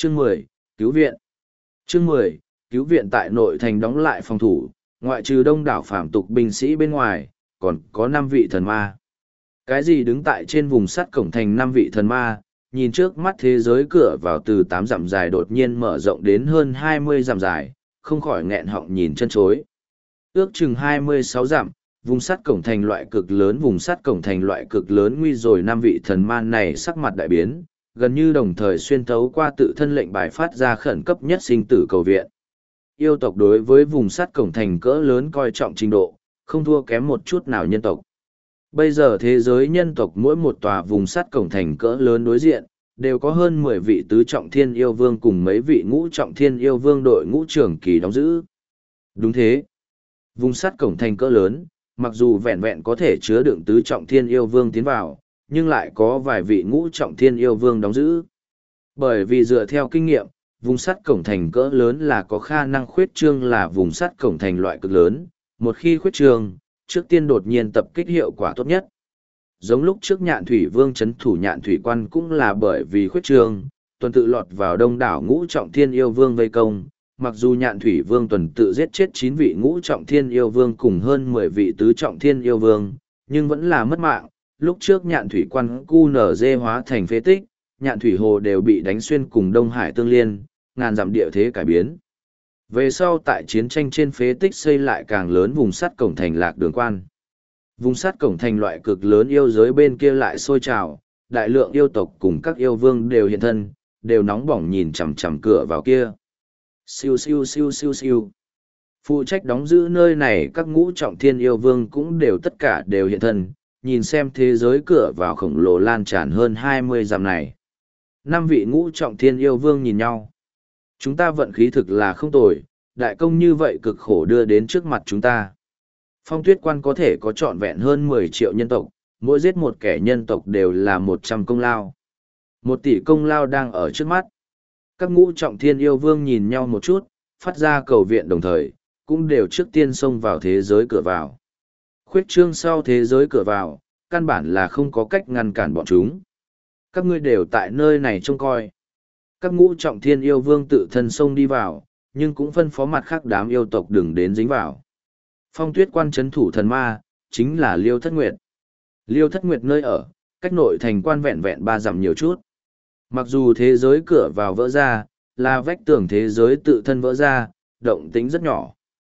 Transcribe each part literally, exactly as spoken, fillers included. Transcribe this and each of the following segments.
Chương mười, cứu viện. Chương mười, cứu viện tại nội thành đóng lại phòng thủ, ngoại trừ đông đảo phạm tục binh sĩ bên ngoài, còn có năm vị thần ma. Cái gì đứng tại trên vùng sắt cổng thành năm vị thần ma, nhìn trước mắt thế giới cửa vào từ tám dặm dài đột nhiên mở rộng đến hơn hai mươi dặm dài, không khỏi nghẹn họng nhìn chân chối. Ước chừng hai mươi sáu dặm, vùng sắt cổng thành loại cực lớn vùng sắt cổng thành loại cực lớn nguy rồi năm vị thần ma này sắc mặt đại biến, gần như đồng thời xuyên thấu qua tự thân lệnh bài phát ra khẩn cấp nhất sinh tử cầu viện. Yêu tộc đối với vùng sắt cổng thành cỡ lớn coi trọng trình độ, không thua kém một chút nào nhân tộc. Bây giờ thế giới nhân tộc mỗi một tòa vùng sắt cổng thành cỡ lớn đối diện, đều có hơn mười vị tứ trọng thiên yêu vương cùng mấy vị ngũ trọng thiên yêu vương đội ngũ trưởng kỳ đóng giữ. Đúng thế. Vùng sắt cổng thành cỡ lớn, mặc dù vẹn vẹn có thể chứa đựng tứ trọng thiên yêu vương tiến vào, nhưng lại có vài vị ngũ trọng thiên yêu vương đóng giữ. Bởi vì dựa theo kinh nghiệm, vùng sắt cổng thành cỡ lớn là có khả năng khuyết trương là vùng sắt cổng thành loại cực lớn, một khi khuyết trương, trước tiên đột nhiên tập kích hiệu quả tốt nhất. Giống lúc trước Nhạn Thủy Vương trấn thủ Nhạn Thủy Quan cũng là bởi vì khuyết trương, tuần tự lọt vào đông đảo ngũ trọng thiên yêu vương vây công, mặc dù Nhạn Thủy Vương tuần tự giết chết chín vị ngũ trọng thiên yêu vương cùng hơn mười vị tứ trọng thiên yêu vương, nhưng vẫn là mất mạng. Lúc trước Nhạn Thủy Quan cu nở dê hóa thành phế tích, Nhạn Thủy Hồ đều bị đánh xuyên cùng Đông Hải tương liên, ngàn dặm địa thế cải biến. Về sau tại chiến tranh trên phế tích xây lại càng lớn vùng sắt cổng thành Lạc Đường Quan. Vùng sắt cổng thành loại cực lớn yêu giới bên kia lại sôi trào, đại lượng yêu tộc cùng các yêu vương đều hiện thân, đều nóng bỏng nhìn chằm chằm cửa vào kia. Siêu siêu siêu siêu siêu. Phụ trách đóng giữ nơi này các ngũ trọng thiên yêu vương cũng đều tất cả đều hiện thân, nhìn xem thế giới cửa vào khổng lồ lan tràn hơn hai mươi dặm này. Năm vị ngũ trọng thiên yêu vương nhìn nhau. Chúng ta vận khí thực là không tồi, đại công như vậy cực khổ đưa đến trước mặt chúng ta. Phong Tuyết Quan có thể có trọn vẹn hơn mười triệu nhân tộc, mỗi giết một kẻ nhân tộc đều là một trăm công lao. Một tỷ công lao đang ở trước mắt. Các ngũ trọng thiên yêu vương nhìn nhau một chút, phát ra cầu viện đồng thời, cũng đều trước tiên xông vào thế giới cửa vào. Khuyết trương sau thế giới cửa vào, căn bản là không có cách ngăn cản bọn chúng. Các ngươi đều tại nơi này trông coi. Các ngũ trọng thiên yêu vương tự thân xông đi vào, nhưng cũng phân phó mặt khác đám yêu tộc đừng đến dính vào. Phong Tuyết Quan trấn thủ thần ma, chính là Liêu Thất Nguyệt. Liêu Thất Nguyệt nơi ở, cách nội thành quan vẹn vẹn ba dặm nhiều chút. Mặc dù thế giới cửa vào vỡ ra, là vách tường thế giới tự thân vỡ ra, động tĩnh rất nhỏ.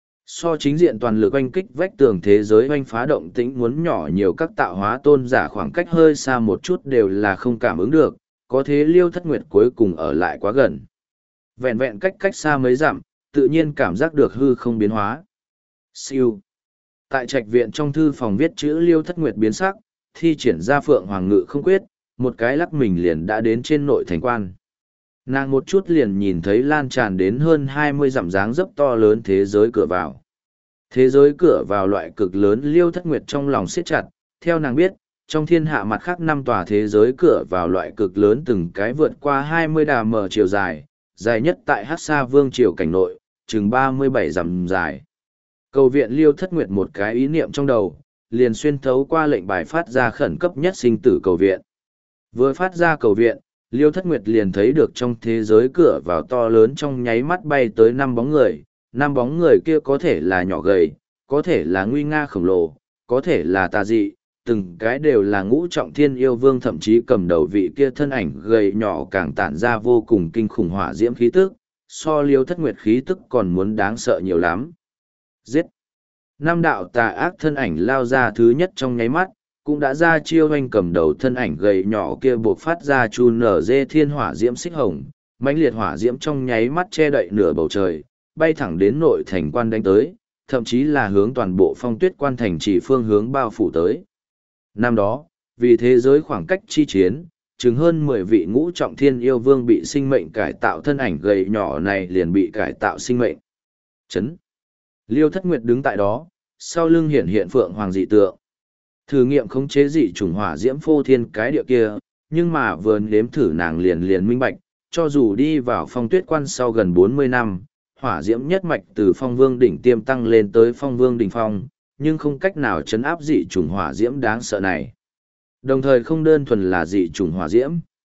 So chính diện toàn lực oanh kích vách tường thế giới oanh phá động tĩnh muốn nhỏ nhiều, các tạo hóa tôn giả khoảng cách hơi xa một chút đều là không cảm ứng được, có thế Liêu Thất Nguyệt cuối cùng ở lại quá gần. Vẹn vẹn cách cách xa mấy dặm, tự nhiên cảm giác được hư không biến hóa. Siêu. Tại trạch viện trong thư phòng viết chữ Liêu Thất Nguyệt biến sắc, thi triển ra Phượng Hoàng Ngự không quyết, một cái lắc mình liền đã đến trên nội thành quan. Nàng một chút liền nhìn thấy lan tràn đến hơn hai mươi dặm dáng dấp to lớn thế giới cửa vào. Thế giới cửa vào loại cực lớn, Liêu Thất Nguyệt trong lòng siết chặt, theo nàng biết, trong thiên hạ mặt khác năm tòa thế giới cửa vào loại cực lớn từng cái vượt qua hai mươi đà mở chiều dài, dài nhất tại Hắc Sa Vương triều cảnh nội, chừng ba mươi bảy dặm dài. Cầu viện Liêu Thất Nguyệt một cái ý niệm trong đầu, liền xuyên thấu qua lệnh bài phát ra khẩn cấp nhất sinh tử cầu viện. Vừa phát ra cầu viện, Liêu Thất Nguyệt liền thấy được trong thế giới cửa vào to lớn trong nháy mắt bay tới năm bóng người, năm bóng người kia có thể là nhỏ gầy, có thể là nguy nga khổng lồ, có thể là tà dị, từng cái đều là ngũ trọng thiên yêu vương, thậm chí cầm đầu vị kia thân ảnh gầy nhỏ càng tản ra vô cùng kinh khủng hỏa diễm khí tức, so Liêu Thất Nguyệt khí tức còn muốn đáng sợ nhiều lắm. Giết! Năm đạo tà ác thân ảnh lao ra thứ nhất trong nháy mắt, cũng đã ra chiêu hoành cầm đầu thân ảnh gầy nhỏ kia buộc phát ra chu nở dê thiên hỏa diễm xích hồng, mãnh liệt hỏa diễm trong nháy mắt che đậy nửa bầu trời, bay thẳng đến nội thành quan đánh tới, thậm chí là hướng toàn bộ Phong Tuyết Quan thành chỉ phương hướng bao phủ tới. Năm đó, vì thế giới khoảng cách chi chiến, chừng hơn mười vị ngũ trọng thiên yêu vương bị sinh mệnh cải tạo, thân ảnh gầy nhỏ này liền bị cải tạo sinh mệnh. Chấn! Liêu Thất Nguyệt đứng tại đó, sau lưng hiện hiện phượng hoàng dị tượng. Thử nghiệm khống chế dị chủng hỏa diễm phô thiên cái địa kia, nhưng mà vừa nếm thử nàng liền liền minh bạch, cho dù đi vào Phong Tuyết Quan sau gần bốn mươi năm, hỏa diễm nhất mạch từ Phong Vương đỉnh tiêm tăng lên tới Phong Vương đỉnh phong, nhưng không cách nào chấn áp dị chủng hỏa diễm đáng sợ này. Đồng thời không đơn thuần là dị chủng hỏa diễm.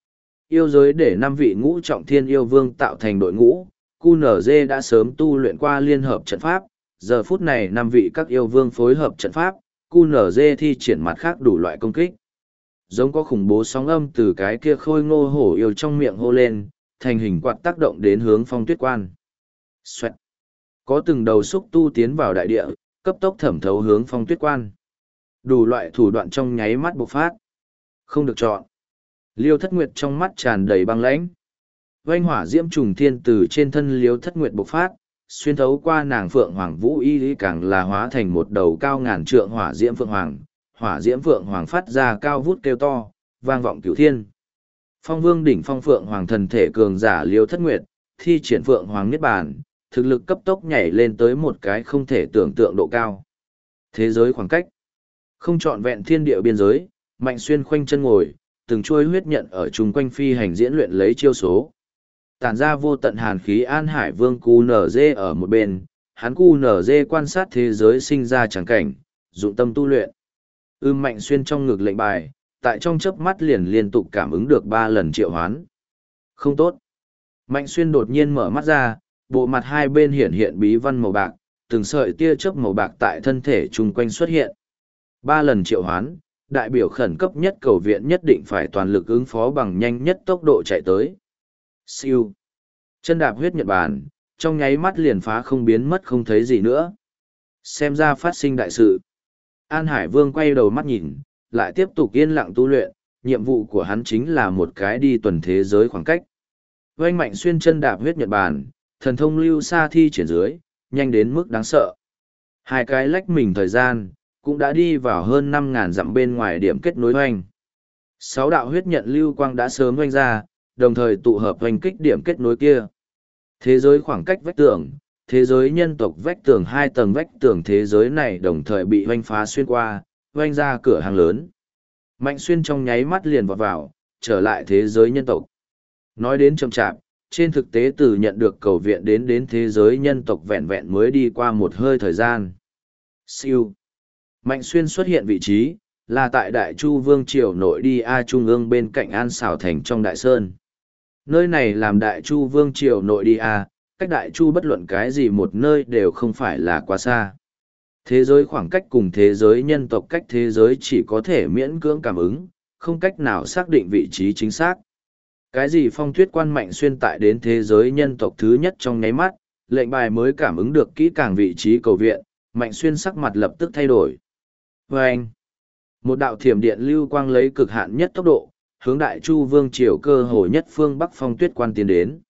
Yêu giới để năm vị ngũ trọng thiên yêu vương tạo thành đội ngũ, quy en giê đã sớm tu luyện qua liên hợp trận pháp, giờ phút này năm vị các yêu vương phối hợp trận pháp, quy en giê thi triển mặt khác đủ loại công kích. Giống có khủng bố sóng âm từ cái kia khôi ngô hổ yêu trong miệng hô lên, thành hình quạt tác động đến hướng Phong Tuyết Quan. Xoẹt. Có từng đầu xúc tu tiến vào đại địa, cấp tốc thẩm thấu hướng Phong Tuyết Quan. Đủ loại thủ đoạn trong nháy mắt bộc phát. Không được chọn. Liêu Thất Nguyệt trong mắt tràn đầy băng lãnh. Vành hỏa diễm trùng thiên từ trên thân Liêu Thất Nguyệt bộc phát, xuyên thấu qua nàng Phượng Hoàng Vũ Y lý càng là hóa thành một đầu cao ngàn trượng hỏa diễm Phượng Hoàng. Hỏa diễm Phượng Hoàng phát ra cao vút kêu to, vang vọng cửu thiên. Phong Vương đỉnh phong Phượng Hoàng thần thể cường giả Liêu Thất Nguyệt, thi triển Phượng Hoàng Niết Bàn, thực lực cấp tốc nhảy lên tới một cái không thể tưởng tượng độ cao. Thế giới khoảng cách, không trọn vẹn thiên địa biên giới, Mạnh Xuyên khoanh chân ngồi, từng chuôi huyết nhận ở chung quanh phi hành diễn luyện lấy chiêu số. Tản ra vô tận hàn khí An Hải Vương quy en giê ở một bên, hắn quy en giê quan sát thế giới sinh ra chẳng cảnh, dụng tâm tu luyện. Ưm Mạnh Xuyên trong ngực lệnh bài, tại trong chớp mắt liền liên tục cảm ứng được ba lần triệu hoán. Không tốt. Mạnh Xuyên đột nhiên mở mắt ra, bộ mặt hai bên hiện hiện bí văn màu bạc, từng sợi tia chớp màu bạc tại thân thể chung quanh xuất hiện. Ba lần triệu hoán, đại biểu khẩn cấp nhất cầu viện nhất định phải toàn lực ứng phó bằng nhanh nhất tốc độ chạy tới. Siêu. Chân đạp huyết nhật bản, trong nháy mắt liền phá không biến mất không thấy gì nữa. Xem ra phát sinh đại sự. An Hải Vương quay đầu mắt nhìn, lại tiếp tục yên lặng tu luyện, nhiệm vụ của hắn chính là một cái đi tuần thế giới khoảng cách. Oanh Mạnh Xuyên chân đạp huyết nhật bản, thần thông lưu xa thi triển dưới, nhanh đến mức đáng sợ. Hai cái lách mình thời gian, cũng đã đi vào hơn năm ngàn dặm bên ngoài điểm kết nối oanh. Sáu đạo huyết nhận lưu quang đã sớm oanh ra, đồng thời tụ hợp oanh kích điểm kết nối kia. Thế giới khoảng cách vách tường, thế giới nhân tộc vách tường hai tầng vách tường thế giới này đồng thời bị oanh phá xuyên qua, oanh ra cửa hàng lớn. Mạnh Xuyên trong nháy mắt liền vọt vào, trở lại thế giới nhân tộc. Nói đến chậm chạp, trên thực tế từ nhận được cầu viện đến đến thế giới nhân tộc vẹn vẹn mới đi qua một hơi thời gian. Siêu. Mạnh Xuyên xuất hiện vị trí, là tại Đại Chu Vương Triều nội đi A Trung ương bên cạnh An Xảo Thành trong Đại Sơn. Nơi này làm Đại Chu Vương Triều nội đi A, cách Đại Chu bất luận cái gì một nơi đều không phải là quá xa. Thế giới khoảng cách cùng thế giới nhân tộc cách thế giới chỉ có thể miễn cưỡng cảm ứng, không cách nào xác định vị trí chính xác. Cái gì Phong Tuyết Quan Mạnh Xuyên tại đến thế giới nhân tộc thứ nhất trong nháy mắt, lệnh bài mới cảm ứng được kỹ càng vị trí cầu viện, Mạnh Xuyên sắc mặt lập tức thay đổi. Và anh, một đạo thiểm điện lưu quang lấy cực hạn nhất tốc độ, hướng Đại Chu Vương Triều cơ hồ nhất phương Bắc Phong Tuyết Quan tiến đến.